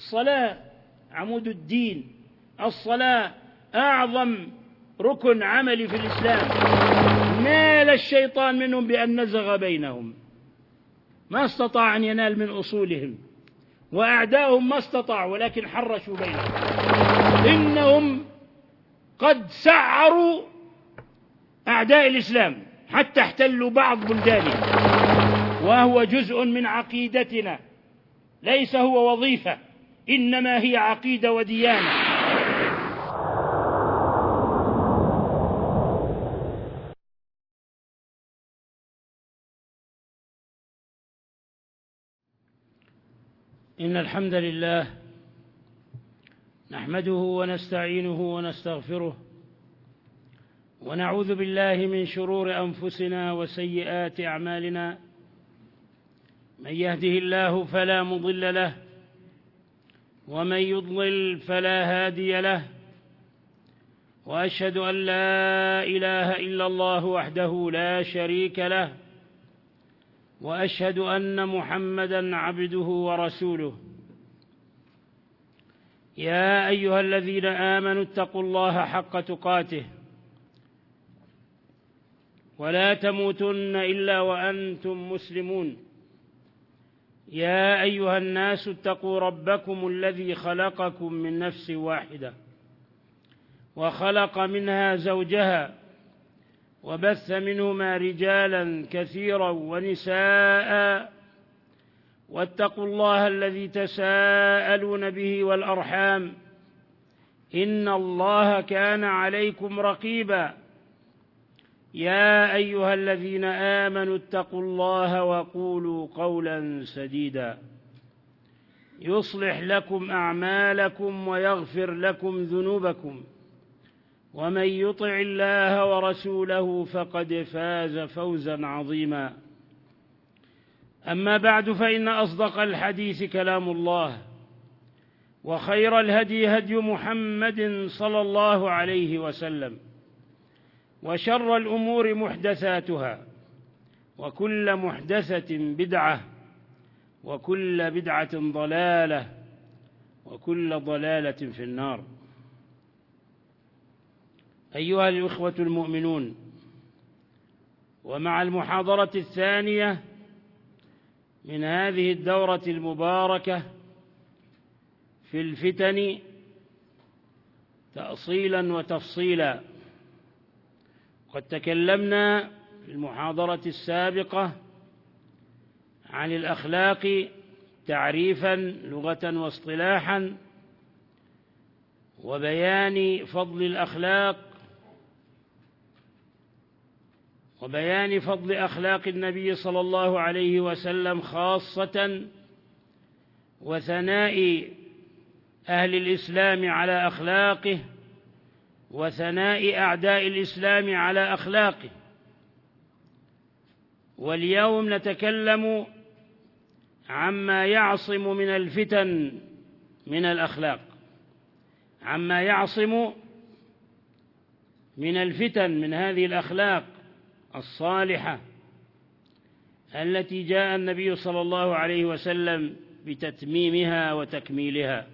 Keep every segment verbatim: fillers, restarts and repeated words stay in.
الصلاة عمود الدين، الصلاة أعظم ركن عملي في الإسلام. نال الشيطان منهم بأن نزغ بينهم، ما استطاع أن ينال من أصولهم، وأعداؤهم ما استطاعوا ولكن حرشوا بينهم. إنهم قد سعروا أعداء الإسلام حتى احتلوا بعض بلدانه، وهو جزء من عقيدتنا، ليس هو وظيفة، إنما هي عقيدة وديانة. إن الحمد لله نحمده ونستعينه ونستغفره، ونعوذ بالله من شرور أنفسنا وسيئات أعمالنا. من يهده الله فلا مضل له، ومن يضلل فلا هادي له، وأشهد أن لا إله إلا الله وحده لا شريك له، وأشهد أن محمدًا عبده ورسوله. يا أيها الذين آمنوا اتقوا الله حق تقاته ولا تموتن إلا وأنتم مسلمون. يا أيها الناس اتقوا ربكم الذي خلقكم من نفس واحدة، وخلق منها زوجها، وبث منهما رجالا كثيرا ونساء، واتقوا الله الذي تساءلون به والأرحام، إن الله كان عليكم رقيبا. يا أيها الذين آمنوا اتقوا الله وقولوا قولا سديدا يصلح لكم أعمالكم ويغفر لكم ذنوبكم، ومن يطع الله ورسوله فقد فاز فوزا عظيما. أما بعد، فإن أصدق الحديث كلام الله، وخير الهدي هدي محمد صلى الله عليه وسلم، وشر الأمور محدثاتها، وكل محدثة بدعة، وكل بدعة ضلالة، وكل ضلالة في النار. أيها الإخوة المؤمنون، ومع المحاضرة الثانية من هذه الدورة المباركة في الفتن تأصيلا وتفصيلا، قد تكلمنا في المحاضرة السابقة عن الأخلاق تعريفا لغة واصطلاحا، وبيان فضل الأخلاق وبيان فضل أخلاق النبي صلى الله عليه وسلم خاصة، وثناء أهل الإسلام على أخلاقه، وثناء أعداء الإسلام على أخلاقه. واليوم نتكلم عما يعصم من الفتن من الأخلاق، عما يعصم من الفتن من هذه الأخلاق الصالحة التي جاء النبي صلى الله عليه وسلم بتتميمها وتكميلها.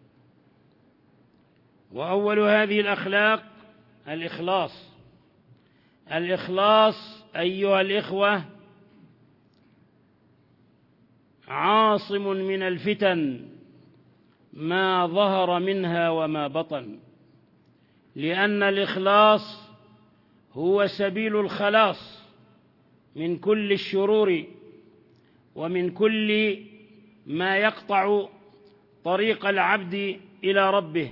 وأول هذه الأخلاق الإخلاص. الإخلاص أيها الإخوة عاصم من الفتن ما ظهر منها وما بطن، لأن الإخلاص هو سبيل الخلاص من كل الشرور ومن كل ما يقطع طريق العبد إلى ربه.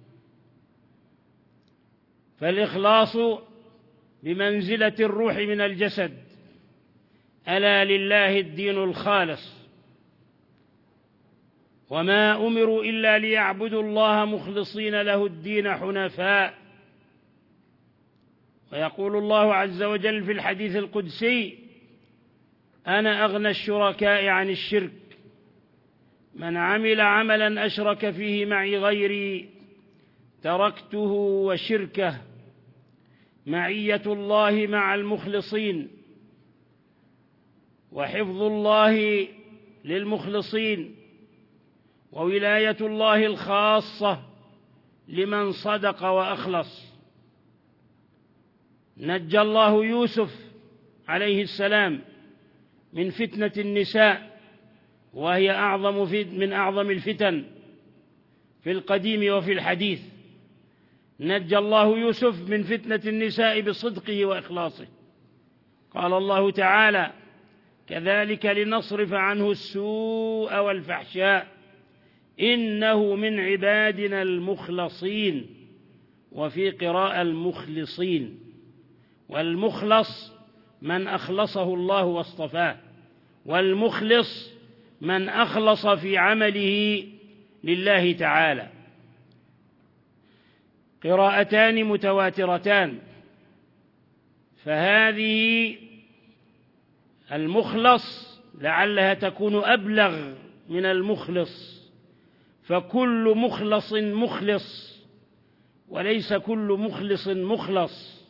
فالإخلاص بمنزلة الروح من الجسد. ألا لله الدين الخالص، وما أمروا إلا ليعبدوا الله مخلصين له الدين حنفاء. ويقول الله عز وجل في الحديث القدسي: أنا أغنى الشركاء عن الشرك، من عمل عملا أشرك فيه معي غيري تركته وشركه. معية الله مع المخلصين، وحفظ الله للمخلصين، وولاية الله الخاصة لمن صدق وأخلص. نجى الله يوسف عليه السلام من فتنة النساء، وهي أعظم من أعظم الفتن في القديم وفي الحديث. نجى الله يوسف من فتنة النساء بصدقه وإخلاصه. قال الله تعالى: كذلك لنصرف عنه السوء والفحشاء إنه من عبادنا المخلصين، وفي قراءة المخلصين. والمخلص من أخلصه الله واصطفاه، والمخلص من أخلص في عمله لله تعالى. قراءتان متواترتان، فهذه المخلص لعلها تكون أبلغ من المخلص، فكل مخلص مخلص وليس كل مخلص مخلص.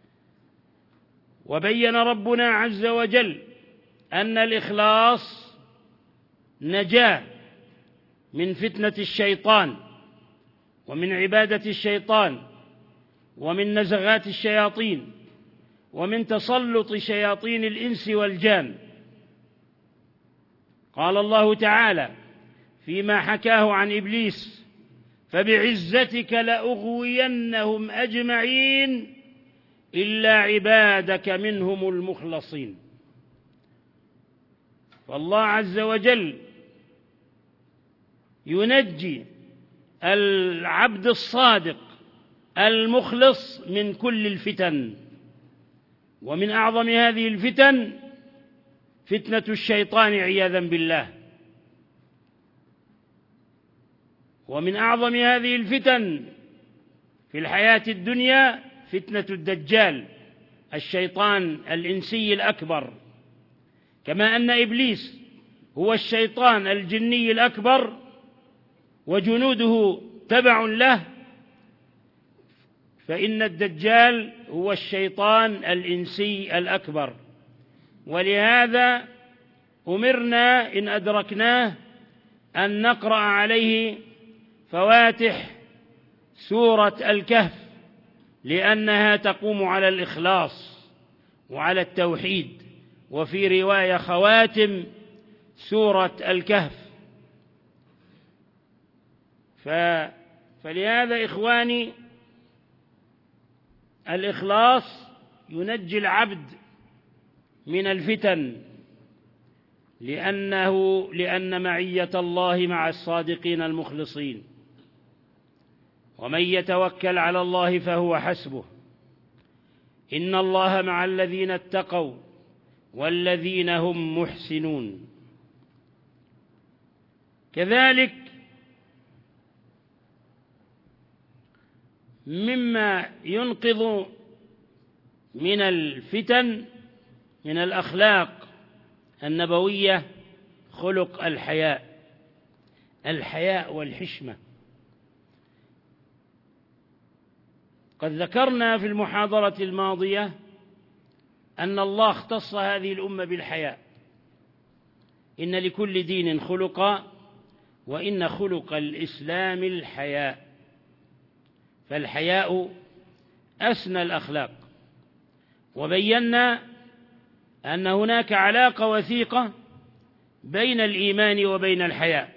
وبين ربنا عز وجل أن الإخلاص نجاة من فتنة الشيطان ومن عبادة الشيطان ومن نزغات الشياطين ومن تسلط شياطين الإنس والجان. قال الله تعالى فيما حكاه عن إبليس: فبعزتك لأغوينهم أجمعين إلا عبادك منهم المخلصين. فالله عز وجل ينجي العبد الصادق المخلص من كل الفتن، ومن أعظم هذه الفتن فتنة الشيطان عياذا بالله. ومن أعظم هذه الفتن في الحياة الدنيا فتنة الدجال الشيطان الإنسي الأكبر، كما أن إبليس هو الشيطان الجني الأكبر وجنوده تبع له، فإن الدجال هو الشيطان الإنسي الأكبر. ولهذا أمرنا إن أدركناه أن نقرأ عليه فواتح سورة الكهف، لأنها تقوم على الإخلاص وعلى التوحيد، وفي رواية خواتم سورة الكهف. فلهذا إخواني الإخلاص ينجي العبد من الفتن، لأنه لأن معية الله مع الصادقين المخلصين. ومن يتوكل على الله فهو حسبه إن الله مع الذين اتقوا والذين هم محسنون. كذلك مما ينقذ من الفتن من الأخلاق النبوية خلق الحياء، الحياء والحشمة. قد ذكرنا في المحاضرة الماضية أن الله اختص هذه الأمة بالحياء. إن لكل دين خلقا، وإن خلق الإسلام الحياء، فالحياء أسنى الأخلاق. وبينا أن هناك علاقة وثيقة بين الإيمان وبين الحياء،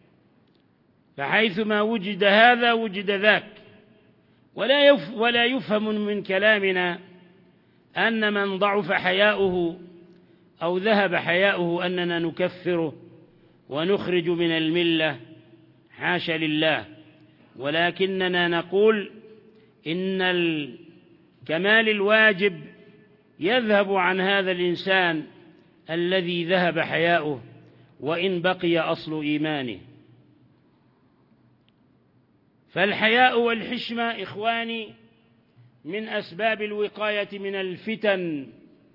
فحيثما وجد هذا وجد ذاك. ولا يف ولا يفهم من كلامنا أن من ضعف حياؤه أو ذهب حياؤه أننا نكفره ونخرج من الملة، حاشا لله. ولكننا نقول إن الكمال الواجب يذهب عن هذا الإنسان الذي ذهب حياؤه وإن بقي أصل إيمانه. فالحياء والحشمة إخواني من أسباب الوقاية من الفتن.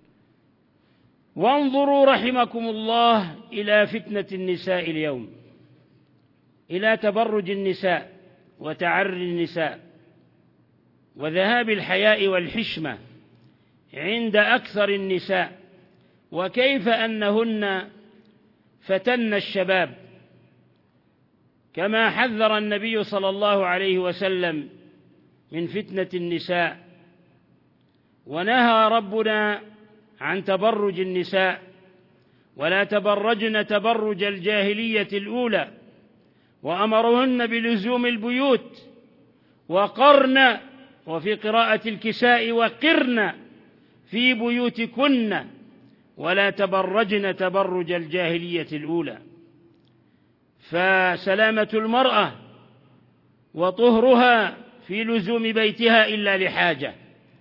وانظروا رحمكم الله إلى فتنة النساء اليوم، إلى تبرج النساء وتعري النساء وذهاب الحياء والحشمة عند أكثر النساء، وكيف أنهن فتن الشباب. كما حذر النبي صلى الله عليه وسلم من فتنة النساء، ونهى ربنا عن تبرج النساء، ولا تبرجن تبرج الجاهلية الأولى، وأمرهن بلزوم البيوت وقرن، وفي قراءة الكساء وقرن في بيوتكن ولا تبرجن تبرج الجاهلية الأولى. فسلامة المرأة وطهرها في لزوم بيتها إلا لحاجة،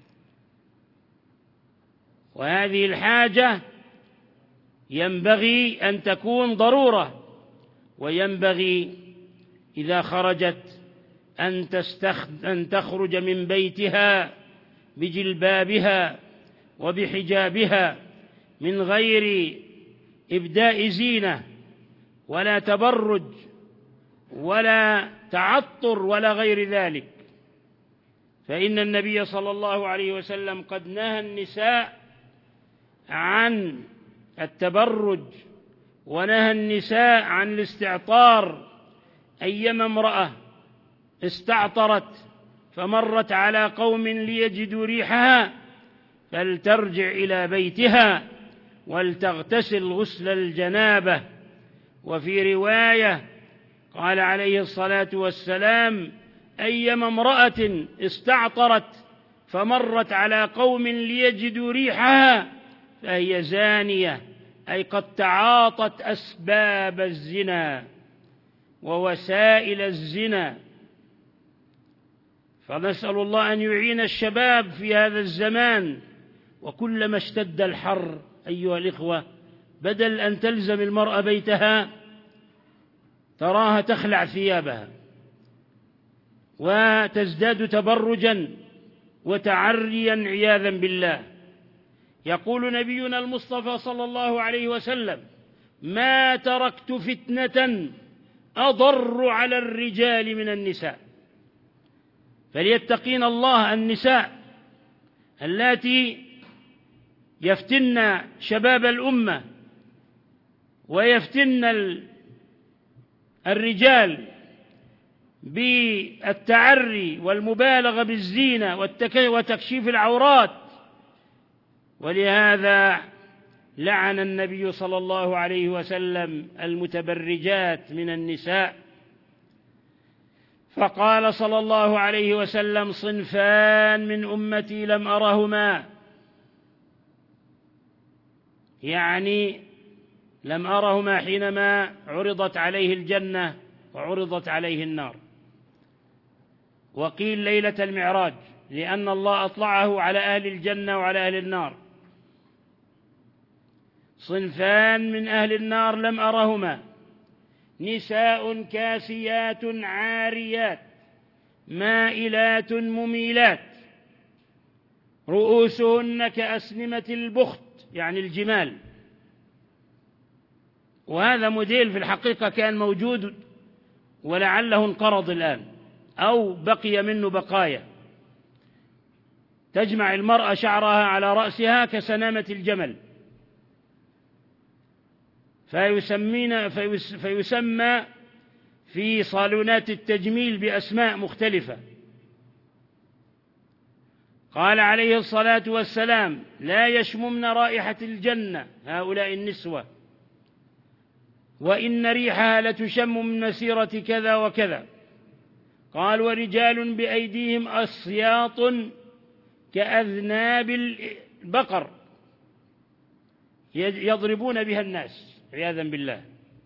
وهذه الحاجة ينبغي أن تكون ضرورة، وينبغي إذا خرجت أن, أن تخرج من بيتها بجلبابها وبحجابها من غير إبداء زينة ولا تبرج ولا تعطر ولا غير ذلك، فإن النبي صلى الله عليه وسلم قد نهى النساء عن التبرج، ونهى النساء عن الاستعطار. أيما امرأة استعطرت فمرت على قوم ليجدوا ريحها فلترجع إلى بيتها ولتغتسل غسل الجنابة. وفي رواية قال عليه الصلاة والسلام: أيما امرأة استعطرت فمرت على قوم ليجدوا ريحها فهي زانية، أي قد تعاطت أسباب الزنا ووسائل الزنا. فنسأل الله أن يعين الشباب في هذا الزمان، وكلما اشتد الحر أيها الإخوة، بدل أن تلزم المرأة بيتها تراها تخلع ثيابها وتزداد تبرجا وتعريا عياذا بالله. يقول نبينا المصطفى صلى الله عليه وسلم: ما تركت فتنة أضر على الرجال من النساء. فليتقين الله النساء اللاتي يفتن شباب الأمة ويفتن الرجال بالتعري والمبالغة بالزينة وتكشيف العورات. ولهذا لعن النبي صلى الله عليه وسلم المتبرجات من النساء، فقال صلى الله عليه وسلم: صنفان من أمتي لم أرهما، يعني لم أرهما حينما عرضت عليه الجنة وعرضت عليه النار. وقيل ليلة المعراج، لأن الله أطلعه على أهل الجنة وعلى أهل النار. صنفان من أهل النار لم أرهما: نساء كاسيات عاريات مائلات مميلات رؤوسهن كأسنمة البخت، يعني الجمال. وهذا موديل في الحقيقة كان موجود ولعله انقرض الآن أو بقي منه بقايا. تجمع المرأة شعرها على رأسها كسنامة الجمل، فيسمين فيس فيسمى في صالونات التجميل بأسماء مختلفة. قال عليه الصلاة والسلام: لا يشممن رائحة الجنة هؤلاء النسوة، وإن ريحها لتشم من مسيرة كذا وكذا. قال: ورجال بأيديهم أصياط كأذناب البقر يضربون بها الناس عياذا بالله.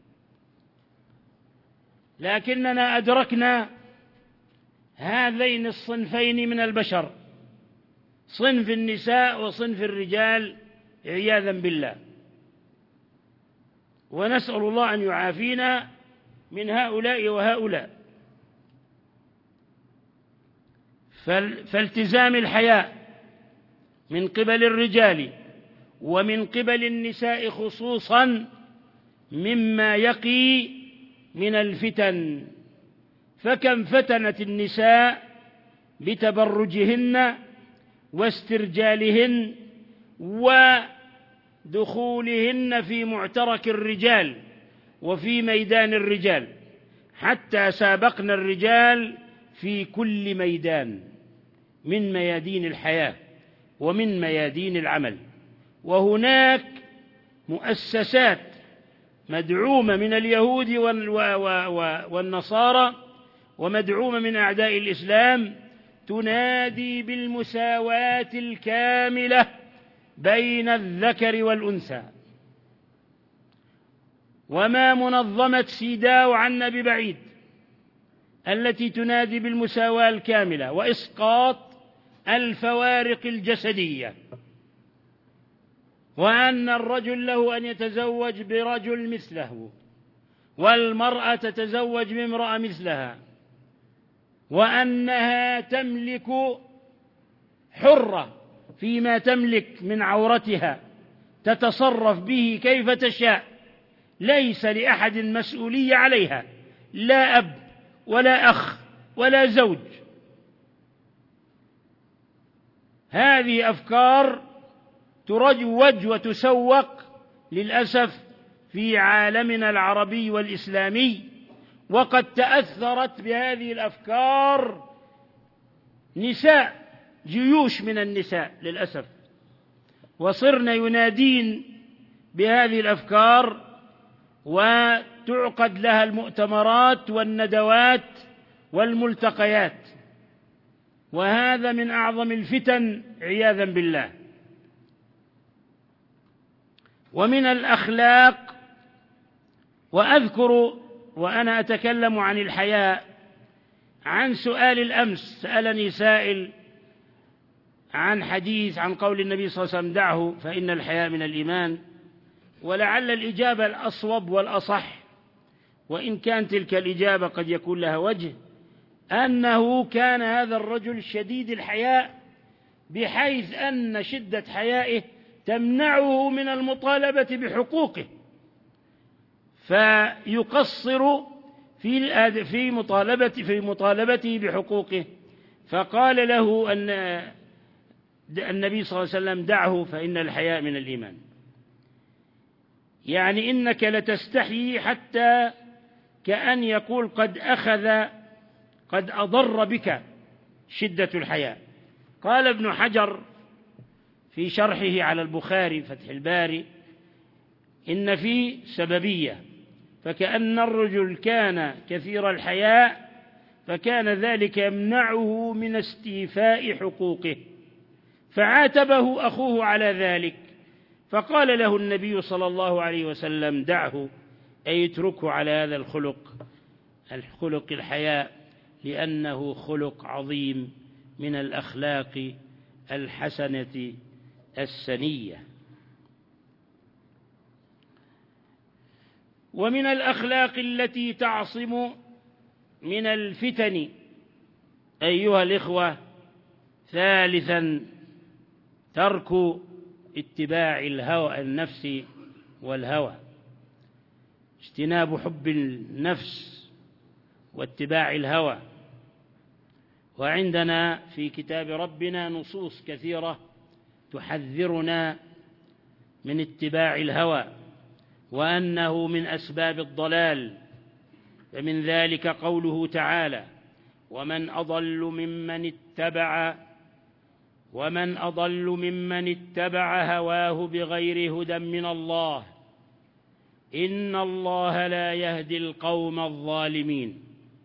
لكننا أدركنا هذين الصنفين من البشر، صنف النساء وصنف الرجال عياذا بالله، ونسأل الله أن يعافينا من هؤلاء وهؤلاء. فالتزام الحياء من قبل الرجال ومن قبل النساء خصوصا مما يقي من الفتن. فكم فتنت النساء بتبرجهن واسترجالهن ودخولهن في معترك الرجال وفي ميدان الرجال. حتى سابقنا الرجال في كل ميدان من ميادين الحياة ومن ميادين العمل. وهناك مؤسسات مدعومة من اليهود والنصارى ومدعومة من أعداء الإسلام تنادي بالمساواة الكاملة بين الذكر والأنثى. وما منظمة سيداو عنا ببعيد التي تنادي بالمساواة الكاملة وإسقاط الفوارق الجسدية، وأن الرجل له أن يتزوج برجل مثله والمرأة تتزوج بامرأة مثلها، وأنها تملك حرة فيما تملك من عورتها تتصرف به كيف تشاء، ليس لأحد مسؤولية عليها، لا أب ولا أخ ولا زوج. هذه أفكار تروج وتسوق للأسف في عالمنا العربي والإسلامي، وقد تأثرت بهذه الأفكار نساء، جيوش من النساء للأسف، وصرنا ينادين بهذه الأفكار وتعقد لها المؤتمرات والندوات والملتقيات، وهذا من أعظم الفتن عياذا بالله. ومن الأخلاق، وأذكر وأنا أتكلم عن الحياء عن سؤال الأمس، سألني سائل عن حديث عن قول النبي صلى الله عليه وسلم دعه فإن الحياء من الإيمان، ولعل الإجابة الأصوب والأصح، وإن كان تلك الإجابة قد يكون لها وجه، أنه كان هذا الرجل شديد الحياء بحيث أن شدة حيائه تمنعه من المطالبة بحقوقه، فيقصر في في مطالبة في مطالبته بحقوقه. فقال له أن النبي صلى الله عليه وسلم دعه فإن الحياء من الإيمان، يعني إنك لتستحيي حتى كأن يقول قد أخذ قد أضر بك شدة الحياء. قال ابن حجر في شرحه على البخاري فتح الباري إن في سببية، فكأن الرجل كان كثير الحياء فكان ذلك يمنعه من استيفاء حقوقه، فعاتبه أخوه على ذلك، فقال له النبي صلى الله عليه وسلم دعه، أي اتركه على هذا الخلق الخلق الحياء، لأنه خلق عظيم من الأخلاق الحسنة السنية. ومن الأخلاق التي تعصم من الفتن أيها الإخوة، ثالثا ترك اتباع الهوى النفس والهوى، اجتناب حب النفس واتباع الهوى. وعندنا في كتاب ربنا نصوص كثيرة تحذرنا من اتباع الهوى وأنه من أسباب الضلال، فمن ذلك قوله تعالى ومن أضل ممن اتبع ومن أضل ممن اتبع هواه بغير هدى من الله إن الله لا يهدي القوم الظالمين.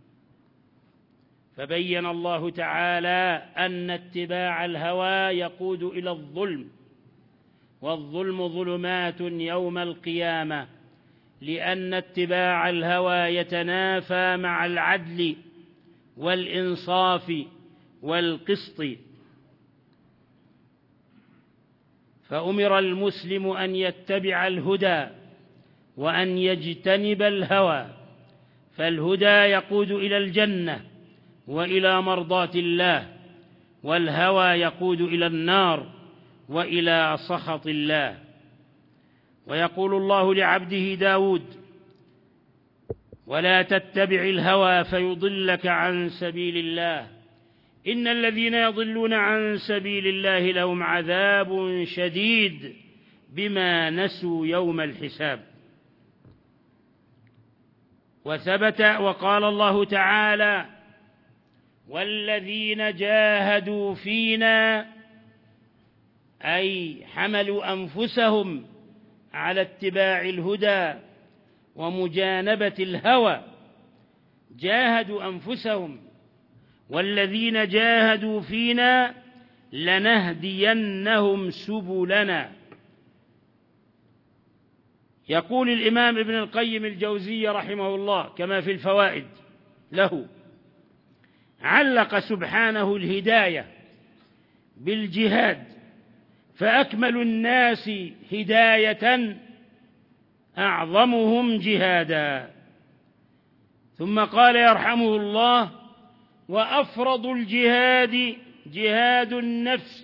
فبين الله تعالى أن اتباع الهوى يقود إلى الظلم، والظلم ظلمات يوم القيامة، لأن اتباع الهوى يتنافى مع العدل والإنصاف والقسط. فأمر المسلم أن يتبع الهدى وأن يجتنب الهوى، فالهدى يقود إلى الجنة وإلى مرضاة الله، والهوى يقود إلى النار وإلى سخط الله. ويقول الله لعبده داود ولا تتبع الهوى فيضلك عن سبيل الله إن الذين يضلون عن سبيل الله لهم عذاب شديد بما نسوا يوم الحساب. وثبت وقال الله تعالى: والذين جاهدوا فينا، أي حملوا أنفسهم على اتباع الهدى ومجانبة الهوى، جاهدوا أنفسهم. والذين جاهدوا فينا لنهدينهم سبلنا. يقول الإمام ابن القيم الجوزية رحمه الله كما في الفوائد له: علق سبحانه الهداية بالجهاد، فأكمل الناس هداية أعظمهم جهادا. ثم قال يرحمه الله: وأفرض الجهاد جهاد النفس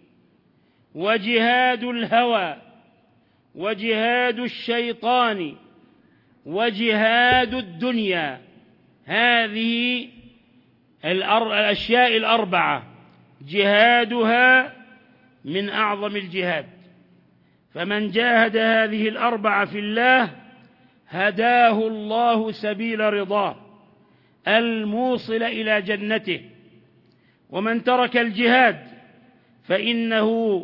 وجهاد الهوى وجهاد الشيطان وجهاد الدنيا. هذه الأشياء الأربعة جهادها من أعظم الجهاد، فمن جاهد هذه الأربعة في الله هداه الله سبيل رضاه الموصل إلى جنته. ومن ترك الجهاد فإنه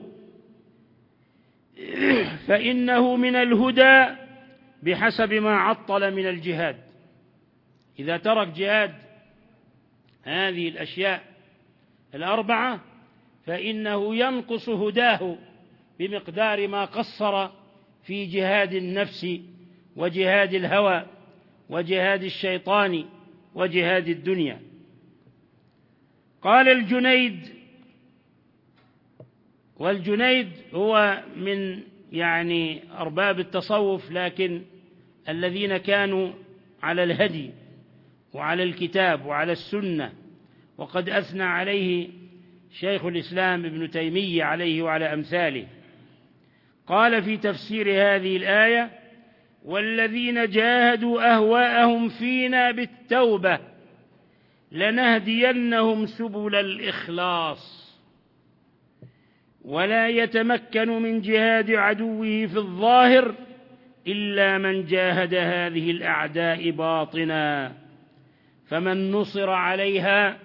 فإنه من الهدى بحسب ما عطل من الجهاد. إذا ترك جهاد هذه الأشياء الأربعة فإنه ينقص هداه بمقدار ما قصر في جهاد النفس وجهاد الهوى وجهاد الشيطان وجهاد الدنيا. قال الجنيد، والجنيد هو من يعني أرباب التصوف، لكن الذين كانوا على الهدي وعلى الكتاب وعلى السنة، وقد أثنى عليه شيخ الإسلام ابن تيمية عليه وعلى أمثاله. قال في تفسير هذه الآية: والذين جاهدوا أهواءهم فينا بالتوبة لنهدينهم سبل الإخلاص. ولا يتمكن من جهاد عدوه في الظاهر إلا من جاهد هذه الأعداء باطنا، فمن نصر عليها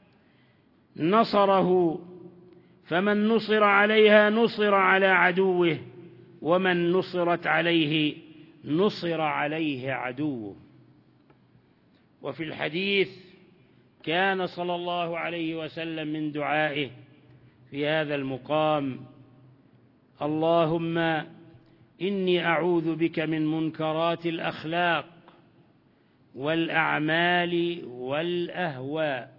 نصره فمن نصر عليها نصر على عدوه، ومن نصرت عليه نصر عليه عدوه. وفي الحديث كان صلى الله عليه وسلم من دعائه في هذا المقام: اللهم إني أعوذ بك من منكرات الأخلاق والأعمال والأهواء.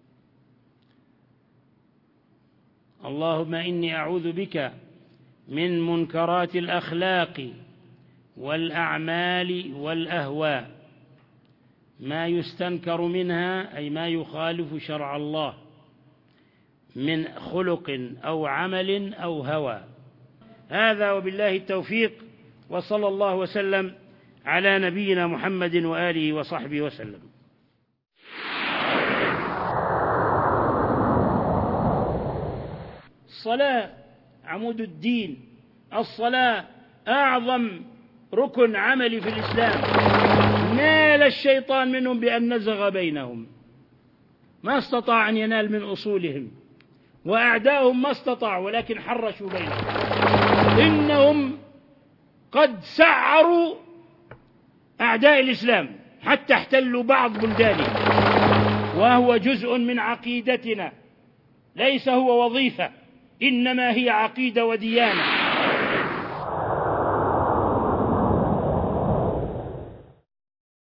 اللهم إني أعوذ بك من منكرات الأخلاق والأعمال والأهواء، ما يستنكر منها أي ما يخالف شرع الله من خلق أو عمل أو هوى. هذا وبالله التوفيق، وصلى الله وسلم على نبينا محمد وآله وصحبه وسلم. الصلاة عمود الدين، الصلاة أعظم ركن عملي في الإسلام. نال الشيطان منهم بأن نزغ بينهم، ما استطاع أن ينال من أصولهم، وأعداؤهم ما استطاعوا ولكن حرشوا بينهم. إنهم قد سعروا أعداء الإسلام حتى احتلوا بعض بلدانه، وهو جزء من عقيدتنا، ليس هو وظيفة، إنما هي عقيدة وديانة.